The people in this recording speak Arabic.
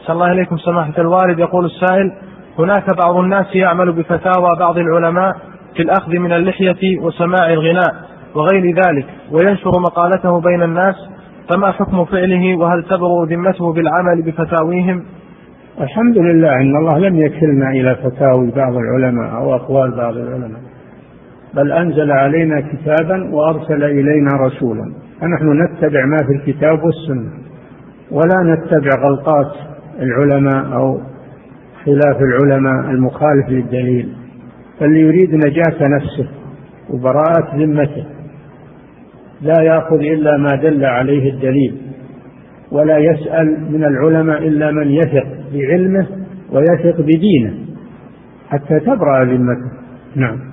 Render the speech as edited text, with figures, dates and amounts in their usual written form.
أحسن الله إليكم سماحة الوالد. يقول السائل: هناك بعض الناس يعمل بفتاوى بعض العلماء في الأخذ من اللحية وسماع الغناء وغير ذلك وينشر مقالته بين الناس، فما حكم فعله؟ وهل تبرؤ ذمته بالعمل بفتاويهم؟ الحمد لله أن الله لم يكلنا إلى فتاوي بعض العلماء أو أقوال بعض العلماء، بل أنزل علينا كتابا وأرسل إلينا رسولا، فنحن نتبع ما في الكتاب والسنة ولا نتبع غلطات العلماء أو خلاف العلماء المخالف للدليل. فاللي يريد نجاة نفسه وبراءة ذمته لا يأخذ إلا ما دل عليه الدليل، ولا يسأل من العلماء إلا من يثق بعلمه ويثق بدينه حتى تبرأ ذمته. نعم.